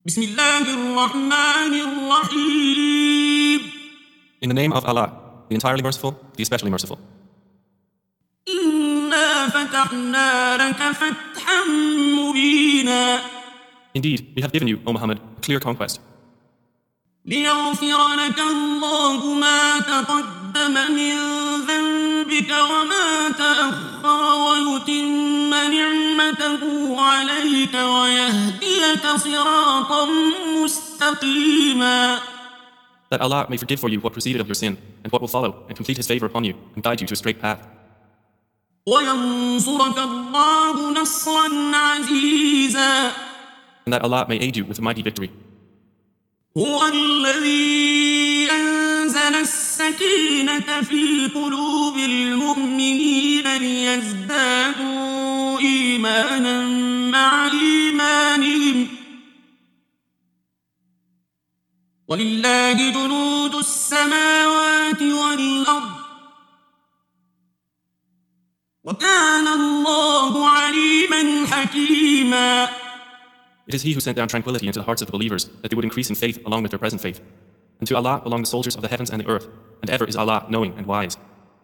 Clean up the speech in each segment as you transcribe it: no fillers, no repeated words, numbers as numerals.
بسم الله الرحمن الرحيم. In the name of Allah, the entirely merciful, the especially merciful. إنا فتحنا لك فتحا مبينا Indeed, we have given you, O Muhammad, a clear conquest, ليغفر لك الله ما تقدم من ذنبك وما تأخر ويتم نعمته عليك ويهديك صراطا مستقيما. that Allah may forgive for you what preceded of your sin, and what will follow, and complete His favor upon you, and guide you to a straight path. وينصرك الله نصرا عزيزا. And that Allah may aid you with a mighty victory. هو الذي أنزل السكينة في قلوب المؤمنين ليزدادوا إيمانا مع إيمانهم ولله جنود السماوات والأرض وكان الله عليما حكيما. It is He who sent down tranquility into the hearts of the believers, that they would increase in faith along with their present faith. And to Allah belong the soldiers of the heavens and the earth, and ever is Allah knowing and wise.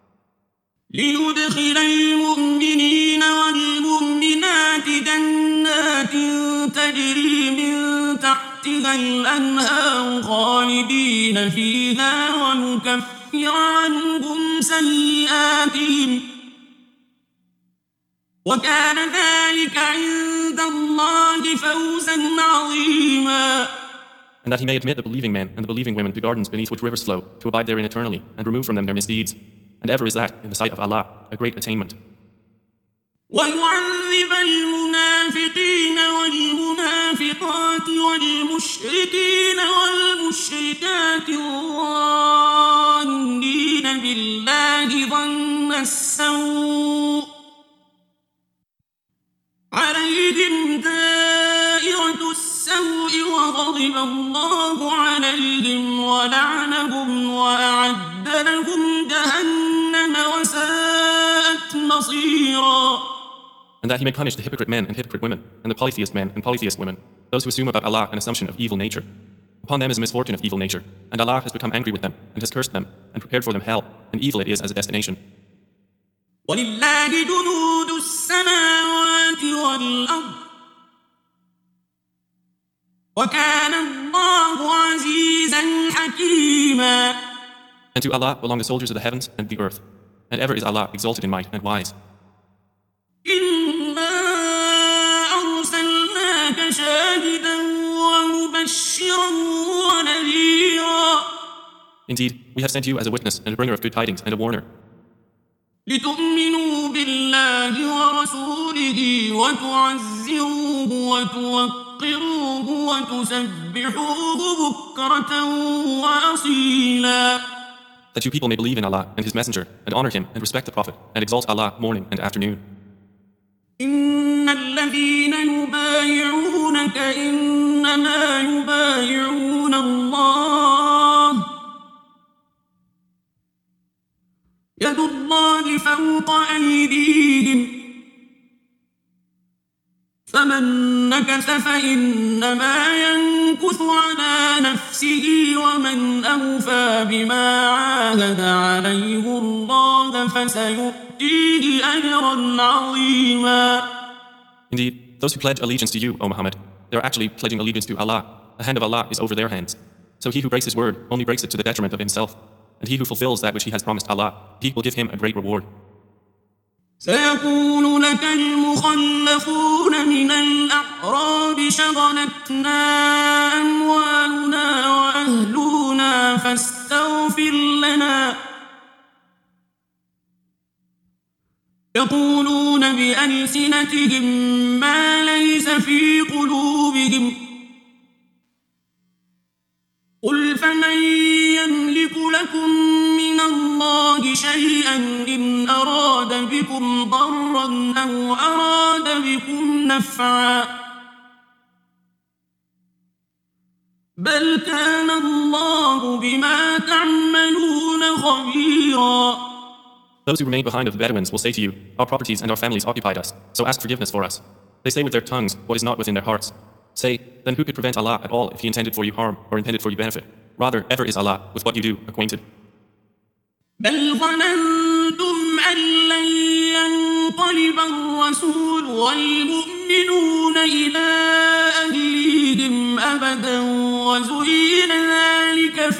ليدخل المؤمنين والمؤمنات جنات تجري من تحتها الأنهار خالدين فيها ونكفر عنهم سيئاتهم وكان ذلك عند الله فوزا عظيما. And that He may admit the believing men and the believing women to gardens beneath which rivers flow, to abide therein eternally, and remove from them their misdeeds. And ever is that, in the sight of Allah, a great attainment. ويعذب المنافقين والمنافقات والمشركين والمشركات الظانين بالله ظن السوء عليهم دائرة السوء وغضب الله عليهم ولعنهم وأعد لهم جهنم وساءت مصيرا. And that He may punish the hypocrite men and hypocrite women, and the polytheist men and polytheist women, those who assume about Allah an assumption of evil nature. Upon them is a misfortune of evil nature, and Allah has become angry with them, and has cursed them, and prepared for them hell, and evil it is as a destination. ولله جنود السماوات والأرض وكان الله عزيزا حكيما. And to Allah belong the soldiers of the heavens and the earth, and ever is Allah exalted in might and wise. إنا أرسلناك شاهدا ومبشرا ونذيرا. Indeed, we have sent you as a witness and a bringer of good tidings and a warner, لتؤمنوا بالله ورسوله وتعزروه وتوقروه وتسبحوه بكرة وأصيلا. that you people may believe in Allah and His messenger, and honor Him and respect the Prophet, and exalt Allah morning and afternoon. إن الذين يبايعونك إنما يبايعون الله يد الله فوق أيديهم فمن نكث فإنما ينكث على نفسه ومن أوفى بما عاهد عليه الله فسيؤتيه أجرا عظيما. Indeed, those who pledge allegiance to you, O Muhammad, they are actually pledging allegiance to Allah. The hand of Allah is over their hands. So he who breaks his word only breaks it to the detriment of himself. And he who fulfills that which he has promised Allah, He will give him a great reward. سيقول لك المخلفون من الأعراب شغلتنا أموالنا وأهلنا فاستغفر لنا. يقولون بألسنتهم ما ليس في قلوبهم قل فمن يملك لكم من الله شيئا إن أراد بكم ضرا أو أراد بكم نفعا بل كان الله بما تعملون خبيرا. Those who remain behind of the Bedouins will say to you, our properties and our families occupied us, so ask forgiveness for us. They say with their tongues what is not within their hearts. Say, then who could prevent Allah at all if He intended for you harm or intended for you benefit? Rather, ever is Allah with what you do acquainted. بل ظننتم أن لن ينقلب الرسول والمؤمنون إلى أهليهم أبدا وزين ذلك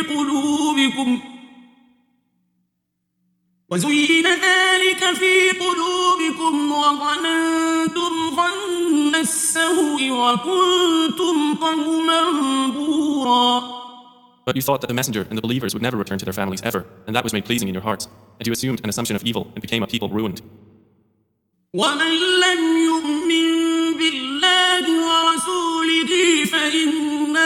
في قلوبكم وظننتم ظن السوء وكنتم قوما بورا. But you thought that the messenger and the believers would never return to their families ever, and that was made pleasing in your hearts, and you assumed an assumption of evil and became a people ruined. ومن لم يؤمن بالله ورسوله فإنا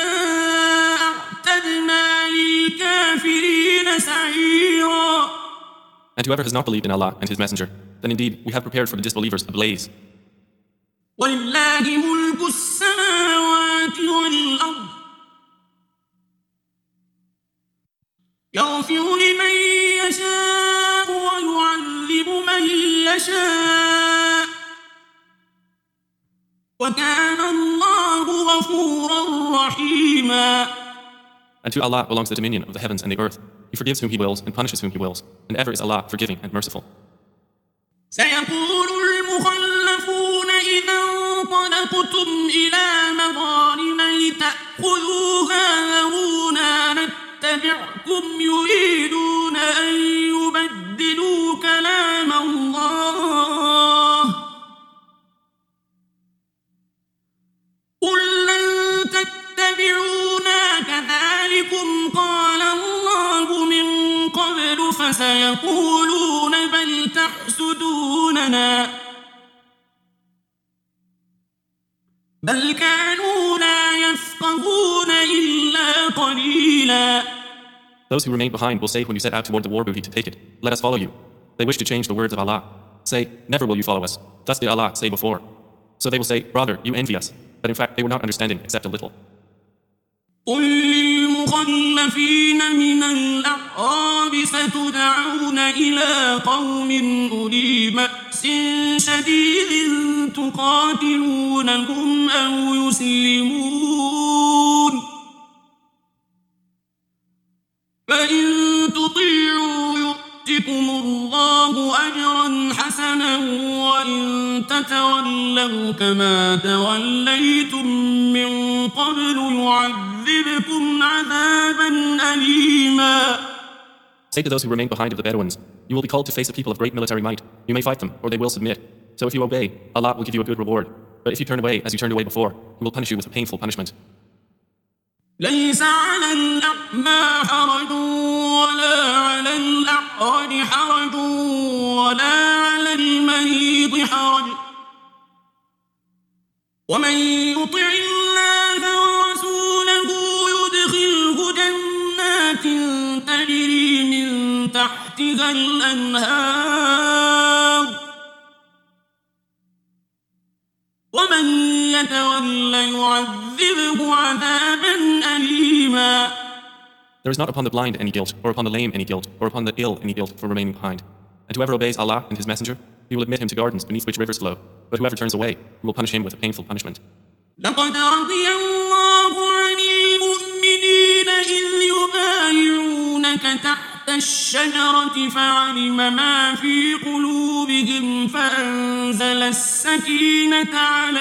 أعتدنا للكافرين سعيرا. And whoever has not believed in Allah and His messenger, then indeed we have prepared for the disbelievers a blaze. ولله ملك السماوات والأرض يغفر لمن يشاء ويعذب من يشاء وكان الله غفورا رحيما. And to Allah belongs the dominion of the heavens and the earth. He forgives whom He wills and punishes whom He wills, and ever is Allah forgiving and merciful. سيقول المخلفون إذا انطلقتم إلى مغانم لتأخذوها ذرونا نتبعكم يريدون أن يبدلوا كلام الله قل لن تتبعونا كذلكم قال الله من قبل فسيقولون بل تحسدوننا بل كانوا لا يفقهون إلا قليلا. Those who remain behind will say when you set out toward the war booty to take it, let us follow you. They wish to change the words of Allah. Say, never will you follow us. Thus did Allah say before. So they will say, brother, you envy us. But in fact they were not understanding except a little. قل للمخلفين من الأعراب ستدعون إلى قوم أولي بأس شديد تقاتلونهم أو يسلمون فإن تطيعوا يؤتكم الله أجرا حسنا وإن تتولوا كما توليتم من قبل يعذبكم عذابا أليما. Say to those who remain behind of the Bedouins, you will be called to face a people of great military might. You may fight them, or they will submit. So if you obey, Allah will give you a good reward. But if you turn away as you turned away before, He will punish you with a painful punishment. ليس على الأعمى حرج ولا على الأعرج حرج ولا على المريض حرج ومن يطع الله ورسوله يدخله جنات تجري من تحتها الأنهار ومن يتولى يعذبه عذابا أليما. There is not upon the blind any guilt, or upon the lame any guilt, or upon the ill any guilt for remaining behind. And whoever obeys Allah and His messenger, He will admit him to gardens beneath which rivers flow. But whoever turns away, He will punish him with a painful punishment. لقد رضي الله عن المؤمنين إذ يبايعونك تحت الشجرة فعلم ما في قلوبهم فأنزل السكينة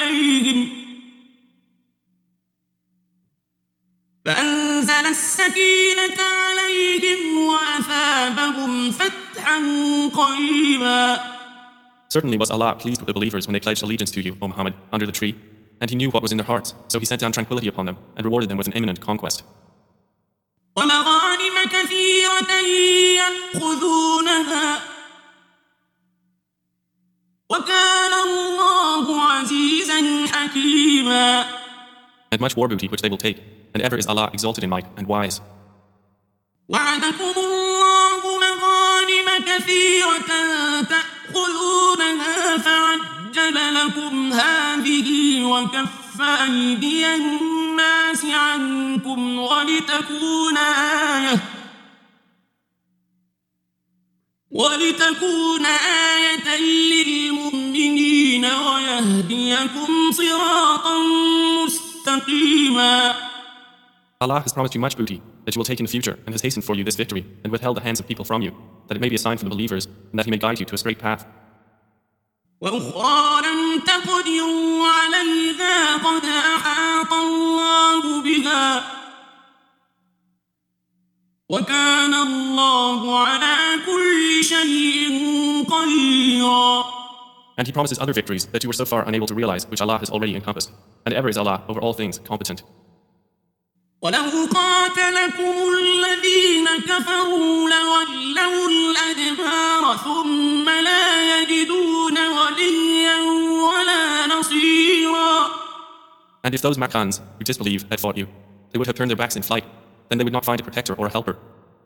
عليهم وأثابهم فتحا قريبا. Certainly was Allah pleased with the believers when they pledged allegiance to you, O Muhammad, under the tree, and He knew what was in their hearts, so He sent down tranquility upon them and rewarded them with an imminent conquest. ومغانم كثيرة يأخذونها وكان الله عزيزا حكيما. And much war booty which they will take, and ever is Allah exalted in might and wise. وعدكم الله مغانم كثيرة تأخذونها فعجل لكم هذه وكف أيدي الناس عنكم ولتكون آية للمؤمنين ويهديكم صراطا مستقيما. مستقيما. Allah has promised you much booty that you will take in the future and has hastened for you this victory and withheld the hands of people from you, that it may be a sign for the believers and that he may guide you to a straight path. وأخرى لم تقدروا عليها قد أحاط الله بها وكان الله على كل شيء قديرا. And he promises other victories that you were so far unable to realize, which Allah has already encompassed. And ever is Allah over all things competent. ولو قاتلكم الذين كفروا لولوا الأدبار ثم لا يجدون وليا ولا نصيرا. And if those Makkans who disbelieve had fought you, they would have turned their backs in flight. Then they would not find a protector or a helper.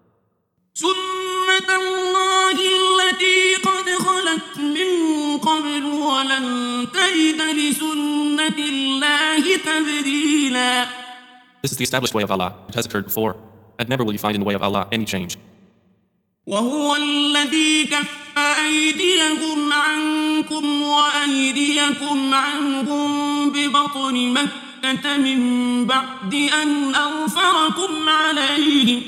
سنة الله التي قد خلت من قبل ولن تجد لسنة الله تبديلا. This is the established way of Allah. It has occurred before, and never will you find in the way of Allah any change. وهو الذي كف أيديهم عنكم وأيديكم عنهم ببطن مكة من بعد أن أظفركم عليهم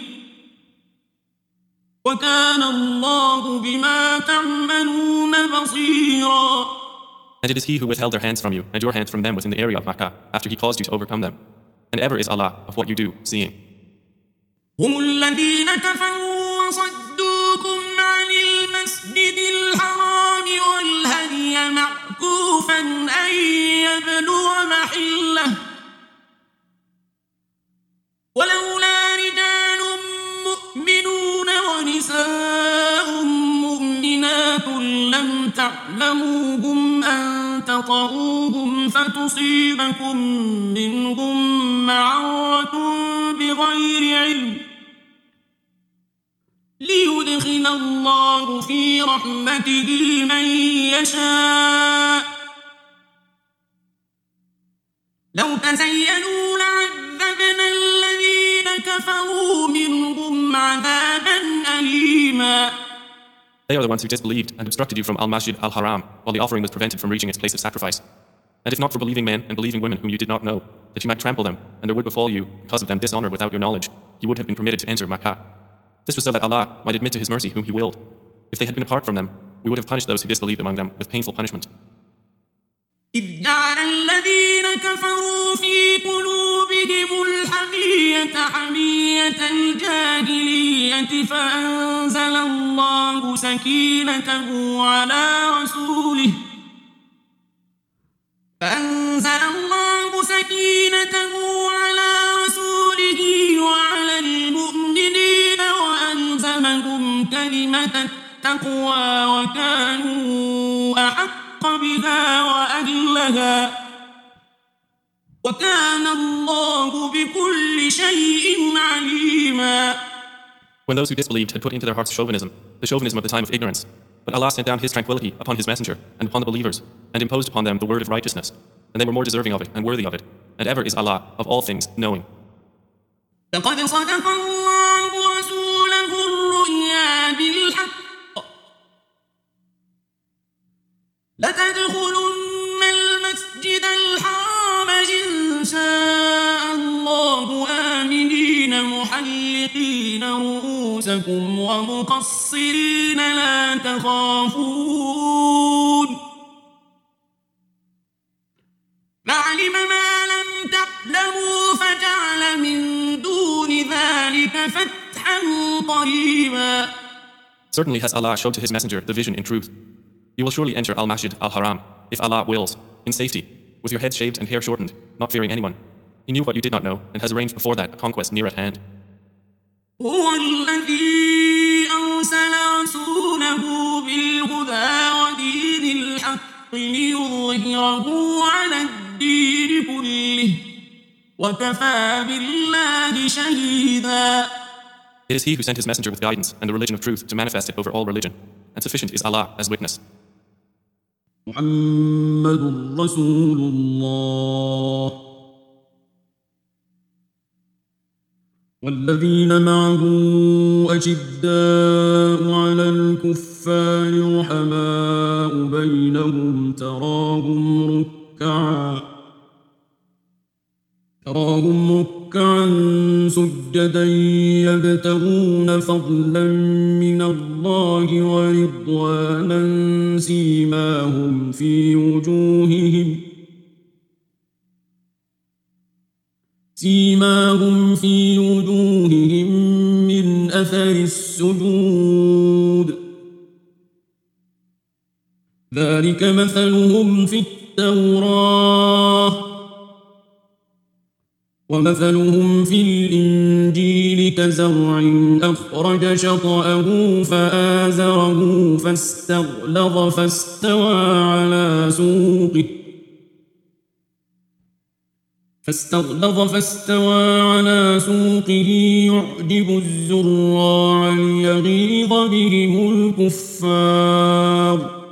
وكان الله بما تعملون بصيرا. And it is He who withheld their hands from you and your hands from them within the area of Makkah after He caused you to overcome them. And ever is Allah of what you do, seeing. هم الذين كفروا وصدوكم عن المسجد الحرام والهدي معكوفا أن يبلغ محله ولولا رجال مؤمنون ونساء مؤمنات لم تعلموهم أن تطؤوهم فتصيبكم منهم معرة بغير علم ليدخل الله في رحمته من يشاء لو تزينوا لعذبنا الذين كفروا منهم عذابا أليما. They are the ones who disbelieved and obstructed you from Al-Masjid Al-Haram while the offering was prevented from reaching its place of sacrifice. And if not for believing men and believing women whom you did not know, that you might trample them, and there would befall you, because of them, dishonor without your knowledge, you would have been permitted to enter Makkah. This was so that Allah might admit to His mercy whom He willed. If they had been apart from them, we would have punished those who disbelieved among them with painful punishment. إذ جعل الذين كفروا في قلوبهم الحمية حمية الجاهلية فأنزل الله سكينته على رسوله وعلى المؤمنين وألزمهم كلمة التقوى وكانوا أحق بها وأهلها وكان الله بكل شيء عليما. When those who disbelieved had put into their hearts chauvinism, the chauvinism of the time of ignorance, but Allah sent down His tranquility upon His messenger and upon the believers, and imposed upon them the word of righteousness, and they were more deserving of it and worthy of it, and ever is Allah of all things knowing. لقد صدق الله رسوله الرؤيا بالحق لتدخلن المسجد الحرام إن شاء الله آمنين محلقين رؤوسكم ومقصرين لا تخافون فعلم ما لم تعلموا فجعل من دون ذلك فتحا قريبا. Certainly has Allah showed to His messenger the vision in truth. You will surely enter Al-Masjid Al-Haram, if Allah wills, in safety, with your head shaved and hair shortened, not fearing anyone. He knew what you did not know, and has arranged before that a conquest near at hand. هو الذي أرسل رسوله بالهدى ودين الحق ليظهره على الدين كله وكفى بالله شهيدا. It is He who sent His messenger with guidance and the religion of truth to manifest it over all religion, and sufficient is Allah as witness. محمد رسول الله والذين معه أشداء على الكفار رحماء بينهم تراهم ركعا سجدا يبتغون فضلا من الله ورضوانا سيماهم في وجوههم من أثر السجود ذلك مثلهم في التوراة ومثلهم في الإنجيل كزرع أخرج شطأه فآزره فاستغلظ فاستوى على سوقه يعجب الزراع ليغيظ بهم الكفار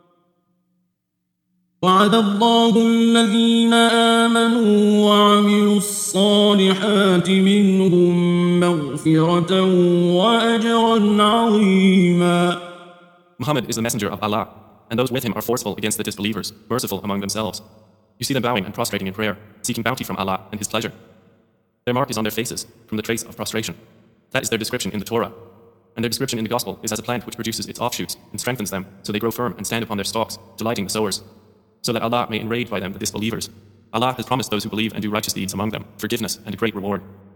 وعد الله الذين آمنوا وعملوا الصالحات منهم مغفرة وأجرا عظيما. Muhammad is the messenger of Allah, and those with him are forceful against the disbelievers, merciful among themselves. You see them bowing and prostrating in prayer, seeking bounty from Allah and His pleasure. Their mark is on their faces, from the trace of prostration. That is their description in the Torah. And their description in the Gospel is as a plant which produces its offshoots and strengthens them, so they grow firm and stand upon their stalks, delighting the sowers, so that Allah may enrage by them the disbelievers. Allah has promised those who believe and do righteous deeds among them forgiveness and a great reward.